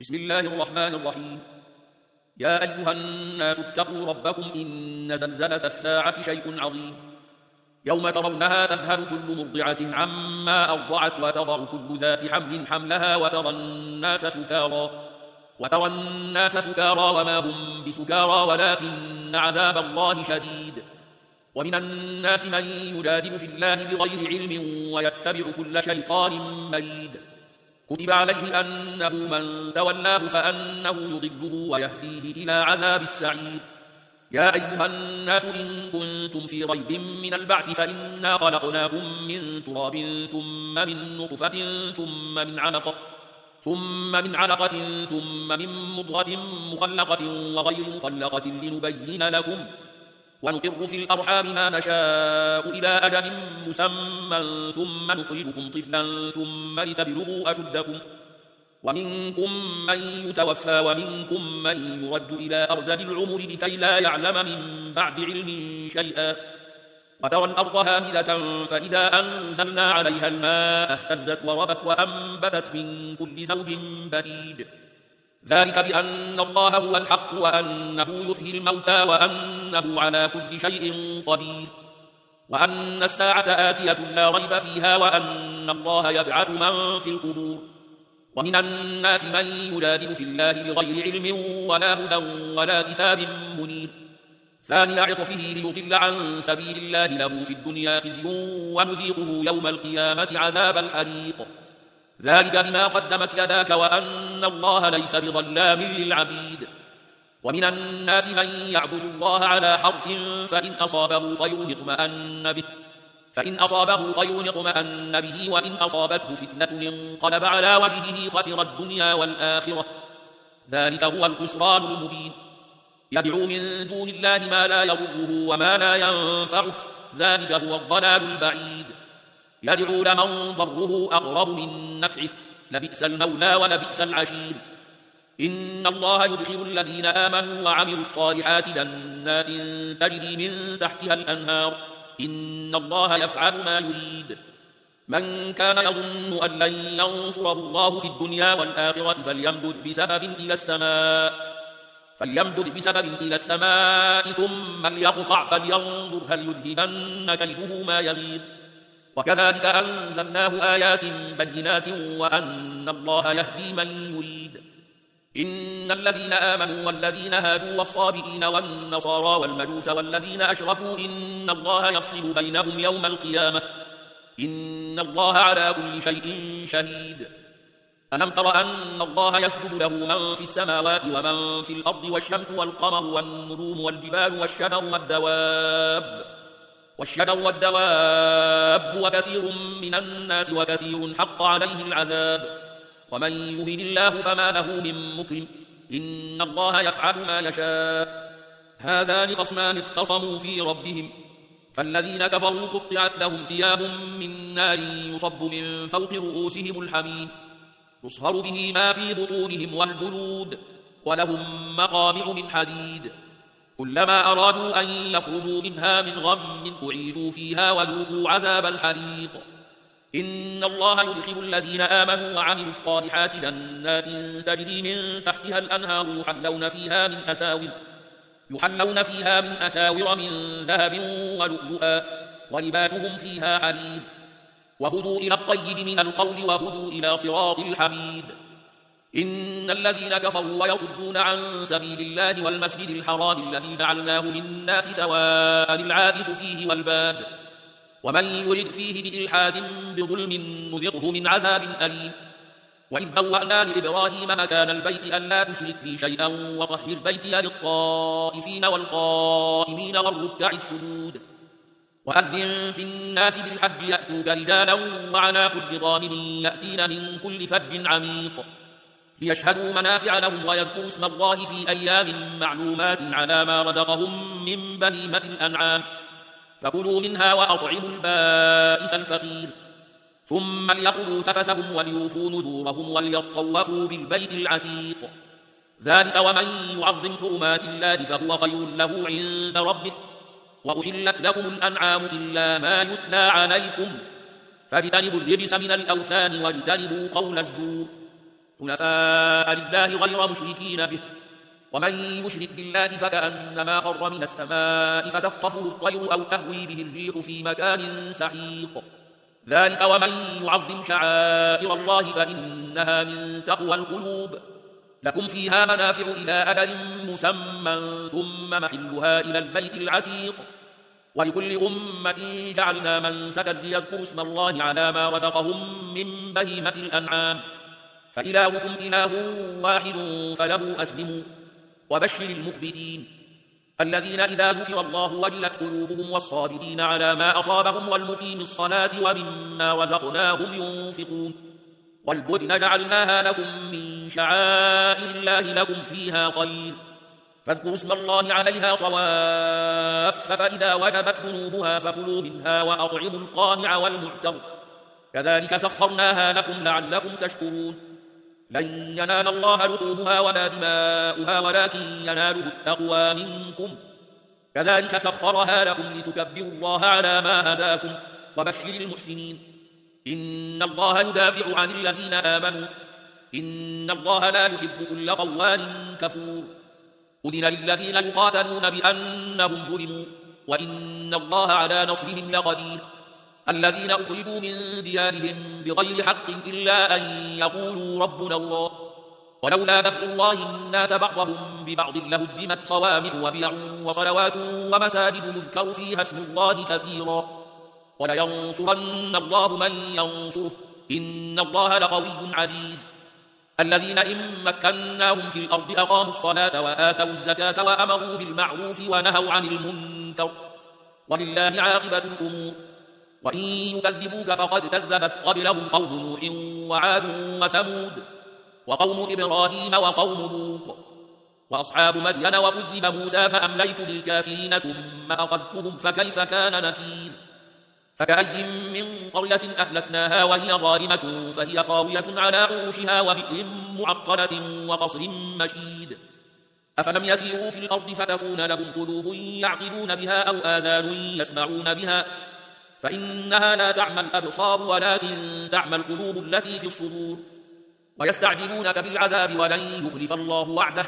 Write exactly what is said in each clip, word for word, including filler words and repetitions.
بسم الله الرحمن الرحيم. يا أيها الناس اتقوا ربكم إن زلزلة الساعة شيء عظيم، يوم ترونها تذهل كل مرضعة عما أرضعت وتضع كل ذات حمل حملها وترى الناس سكارى وترى الناس سكارى وما هم بسكارى ولكن عذاب الله شديد. ومن الناس من يجادل في الله بغير علم ويتبع كل شيطان مريد. كتب عليه أنه من تولاه فأنه يضله ويهديه إلى عذاب السعير. يا أيها الناس إن كنتم في ريب من البعث فإنا خلقناكم من تراب ثم من نطفة ثم من علقة ثم من علقة ثم من مضغة مخلقة وغير مخلقة لنبين لكم، ونقر في الأرحام ما نشاء إلى أجل مسمى ثم نخرجكم طفلا ثم لتبلغوا أشدكم، ومنكم من يتوفى ومنكم من يرد إلى أرذل العمر لكي لا يعلم من بعد علم شيئا. وترى الأرض هامدة فإذا أنزلنا عليها الماء اهتزت وربت وأنبتت من كل زوج بديد. ذلك بأن الله هو الحق وأنه يحيي الموتى وأنه على كل شيء قدير، وأن الساعة آتية لا ريب فيها وأن الله يبعث من في القبور. ومن الناس من يجادل في الله بغير علم ولا هدى ولا كتاب منير. ثاني عطفه ليضل عن سبيل الله له في الدنيا خزي ونذيقه يوم القيامة عذاب الحريق. ذلك بما قدمت يداك وأن الله ليس بظلام للعبيد. ومن الناس من يعبد الله على حرف فإن أصابه خير اطمأن به فإن أصابه خير اطمأن به وإن أصابته فتنة انقلب على وجهه خسر الدنيا والآخرة. ذلك هو الخسران المبين. يدعو من دون الله ما لا يضره وما لا ينفعه، ذلك هو الضلال البعيد. يدعو لمن ضره أقرب من نفعه، لبئس المولى ولبئس العشير. إن الله يدخل الذين آمنوا وعملوا الصالحات جنات تجري من تحتها الأنهار، إن الله يفعل ما يريد. من كان يظن أن لن ينصره الله في الدنيا والآخرة فليمدد بسبب إلى السماء فليمدد بسبب إلى السماء ثم ليقطع فلينظر هل يذهبن كيده ما يغيظ. وكذلك أنزلناه آيات بينات وأن الله يهدي من يريد. إن الذين آمنوا والذين هادوا والصابئين والنصارى والمجوس والذين أشركوا إن الله يفصل بينهم يوم القيامة، إن الله على كل شيء شهيد. ألم تر أن الله يسجد له من في السماوات ومن في الأرض والشمس والقمر والنجوم والجبال والشجر والدواب والشجر والدواب وكثير من الناس وكثير حق عليه العذاب. ومن يهن الله فما له من مكرم، إن الله يفعل ما يشاء. هذان خصمان اختصموا في ربهم فالذين كفروا قطعت لهم ثياب من نار يصب من فوق رؤوسهم الحميم يصهر به ما في بطونهم والجلود ولهم مقامع من حديد. كلما أرادوا أن يخرجوا منها من غم أعيدوا فيها وذوقوا عذاب الحريق. إن الله يدخل الذين آمنوا وعملوا الصالحات جنات تجري من تحتها الأنهار يحلون فيها من أساور يحلون فيها من أساور من ذهب ولؤلؤا ولباسهم فيها حرير. وهدوا إلى الطيب من القول وهدوا إلى صراط الحميد. إن الذين كفروا ويصدون عن سبيل الله والمسجد الحرام الذي جعلناه للناس سواء العاكف فيه والباد، ومن يرد فيه بإلحاد بظلم نذقه من عذاب أليم. وإذ بوأنا لإبراهيم مكان البيت ألا تشرك بي شيئا وطهر بيتي للطائفين والقائمين والركع السجود. وأذن في الناس بالحج يأتوك رجالا وعلى كل ضامن يأتين من كل فج عميق ليشهدوا منافع لهم ويذكروا اسم الله في أيام معلومات على ما رزقهم من بهيمة الأنعام، فكلوا منها وأطعموا البائس الفقير. ثم ليقضوا تفثهم وليوفوا نذورهم وليطوفوا بالبيت العتيق. ذلك ومن يعظم حرمات الله فهو خير له عند ربه. وأحلت لكم الأنعام إلا ما يتلى عليكم فاجتنبوا الرجس من الأوثان واجتنبوا قول الزور. حنفاء لله غير مشركين به ومن يشرك بالله فكأنما خر من السماء فتخطفه الطير أو تهوي به الريح في مكان سحيق ذلك ومن يعظم شعائر الله فإنها من تقوى القلوب لكم فيها منافع إلى أجل مسمى ثم محلها إلى البيت العتيق ولكل أمة جعلنا منسكا ليذكروا اسم الله على ما رزقهم من بهيمة الأنعام فإلهكم إله واحد فله أسلموا وبشر المخبتين الذين إذا ذكر الله وجلت قلوبهم والصابرين على ما أصابهم والمقيم الصلاة ومما رزقناهم ينفقون والبدن جعلناها لكم من شعائر الله لكم فيها خير فاذكروا اسم الله عليها صواف فإذا وجبت جنوبها فكلوا منها وأطعموا القانع والمعتر كذلك سخرناها لكم لعلكم تشكرون لن ينال الله لحومها ولا دماؤها ولكن يناله التقوى منكم كذلك سخرها لكم لتكبروا الله على ما هداكم وبشر المحسنين إن الله يدافع عن الذين آمنوا إن الله لا يحب كل خوان كفور أذن للذين يقاتلون بأنهم ظلموا وإن الله على نصرهم لقدير الذين أخرجوا من ديارهم بغير حق إلا أن يقولوا ربنا الله ولولا دفع الله الناس بعضهم ببعض لهدمت صوامع وبيع وصلوات ومساجد يذكر فيها اسم الله كثيرا ولينصرن الله من ينصره إن الله لقوي عزيز الذين إن مكناهم في الأرض أقاموا الصلاة وآتوا الزكاة وأمروا بالمعروف ونهوا عن المنكر ولله عاقبة الأمور وإن يكذبوك فقد كذبت قبلهم قوم نوح وعاد وثمود وقوم إبراهيم وقوم لوط وأصحاب مدين وكذب موسى فأمليت للكافرين ثم أخذتهم فكيف كان نكير فكأي من قرية أهلكناها وهي ظالمة فهي خاوية على عروشها وبئر معطلة وقصر مشيد أفلم يسيروا في الأرض فتكون لهم قلوب يعقلون بها أو آذان يسمعون بها فإنها لا تعمى الأبصار ولكن تعمى القلوب التي في الصدور ويستعجلونك بالعذاب ولن يخلف الله وعده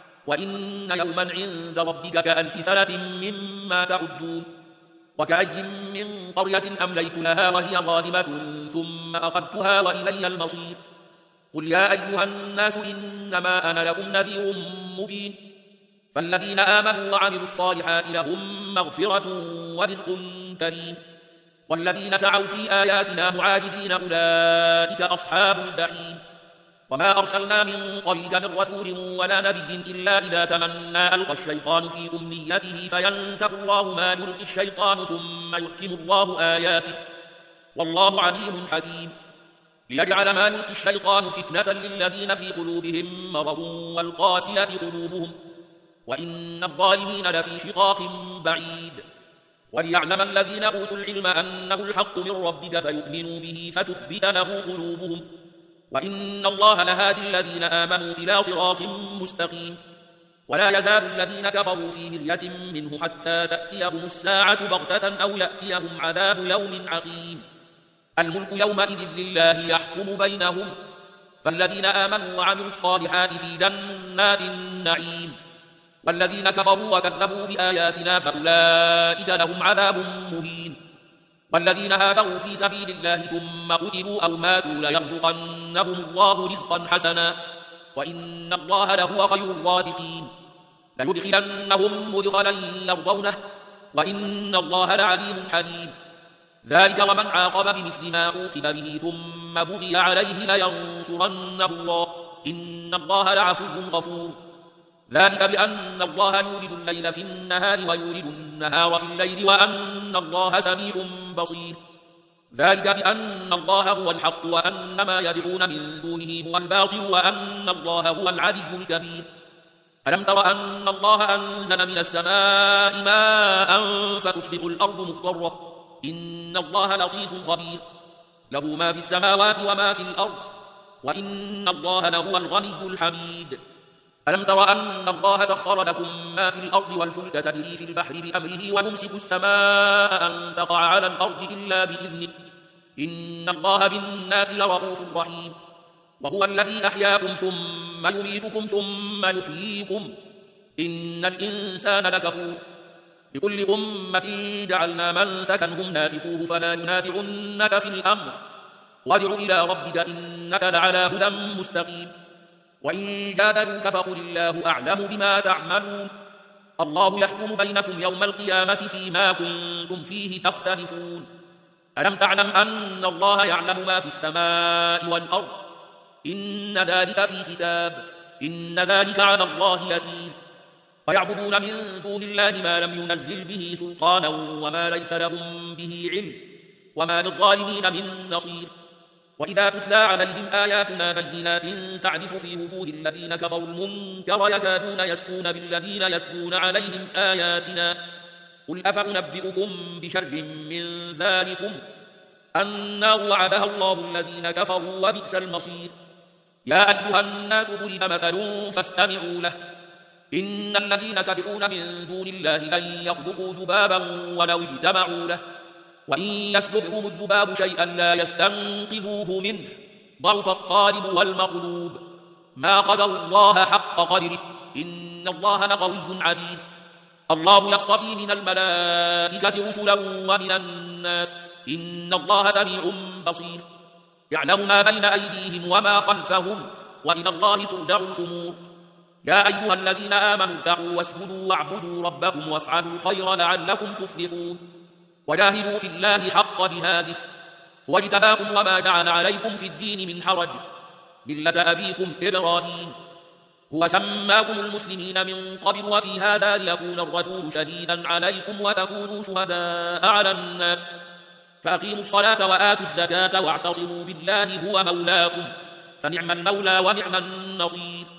وإن يوما عند ربك كألف سنة مما تعدون وكأي من قرية أمليت لها وهي ظالمة ثم أخذتها وإلي المصير قل يا أيها الناس إنما أنا لكم نذير مبين فالذين آمنوا وعملوا الصالحات لهم مغفرة ورزق كريم والذين سعوا في آياتنا معاجزين أولئك أصحاب الجحيم وما أرسلنا من قبلك من رسول ولا نبي إلا إذا تمنى ألقى الشيطان في أمنيته فينسخ الله ما يلقي الشيطان ثم يحكم الله آياته والله عليم حكيم ليجعل ما يلقي الشيطان فتنة للذين في قلوبهم مرض والقاسية قلوبهم وإن الظالمين لفي شقاق بعيد وليعلم الذين أوتوا العلم أنه الحق من ربك فيؤمنوا به فتخبت له قلوبهم وإن الله لهادي الذين آمنوا إلى صراط مستقيم ولا يزال الذين كفروا في مرية منه حتى تأتيهم الساعة بغتة أو يأتيهم عذاب يوم عقيم الملك يومئذ لله يحكم بينهم فالذين آمنوا وعملوا الصالحات في جنات النعيم والذين كفروا وكذبوا بآياتنا فأولئك لهم عذاب مهين والذين هاجروا في سبيل الله ثم قتلوا أو ماتوا ليرزقنهم الله رزقا حسنا وإن الله لهو خير الرازقين ليدخلنهم مدخلا يرضونه وإن الله لعليم حليم ذلك ومن عاقب بمثل ما عوقب به ثم بغي عليه لينصرنه الله إن الله لعفو غفور ذلك بأن الله يولد الليل في النهار ويولد النهار في الليل وأن الله سميع بصير ذلك بأن الله هو الحق وأن ما يدعون من دونه هو الباطل وأن الله هو العلي الكبير ألم تر أن الله أنزل من السماء ماء فتصبح الأرض مخضرة إن الله لطيف خبير له ما في السماوات وما في الأرض وإن الله لهو الغني الحميد ألم تر أن الله سخر لكم ما في الأرض والفلك تجري في البحر بأمره ويمسك السماء أن تقع على الأرض إلا بإذنه إن الله بالناس لرؤوف رحيم وهو الذي أحياكم ثم يميتكم ثم يحييكم إن الإنسان لكفور لكل أمة جعلنا من سكنهم ناسكوه فلا ينازعنك في الأمر وادع إلى ربك إنك لعلى هدى مستقيم وإن جادلوك فقل الله أعلم بما تعملون الله يحكم بينكم يوم القيامة فيما كنتم فيه تختلفون ألم تعلم أن الله يعلم ما في السماء والأرض إن ذلك في كتاب إن ذلك على الله يسير ويعبدون من دون الله ما لم ينزل به سلطانا وما ليس لهم به علم وما للظالمين من نصير وإذا تتلى عليهم آياتنا بينات تعرف في وجوه الذين كفروا المنكر يكادون يسقون بالذين يتلون عليهم آياتنا قل أفأنبئكم بشر من ذلكم النار وعدها الله الذين كفروا وبئس المصير يا أيها الناس ضرب مثل فاستمعوا له إن الذين تدعون من دون الله لن يخلقوا ذبابا ولو اجتمعوا له وإن يسلبهم الذباب شيئا لا يستنقذوه منه ضعف الطالب والمطلوب ما قدر الله حق قدره إن الله لقوي عزيز الله يصطفي من الملائكة رسلا ومن الناس إن الله سميع بصير يعلم ما بين أيديهم وما خلفهم وإلى الله ترجع الأمور يا أيها الذين آمنوا اركعوا واسجدوا واعبدوا ربكم وافعلوا الخير لعلكم تفلحون وجاهدوا في الله حق جهاده هو اجتباكم وما جعل عليكم في الدين من حرج ملة أبيكم إبراهيم هو سماكم المسلمين من قبل وفي هذا ليكون الرسول شهيدا عليكم وتكونوا شهداء على الناس فأقيموا الصلاة وآتوا الزكاة واعتصموا بالله هو مولاكم فنعم المولى ونعم النصير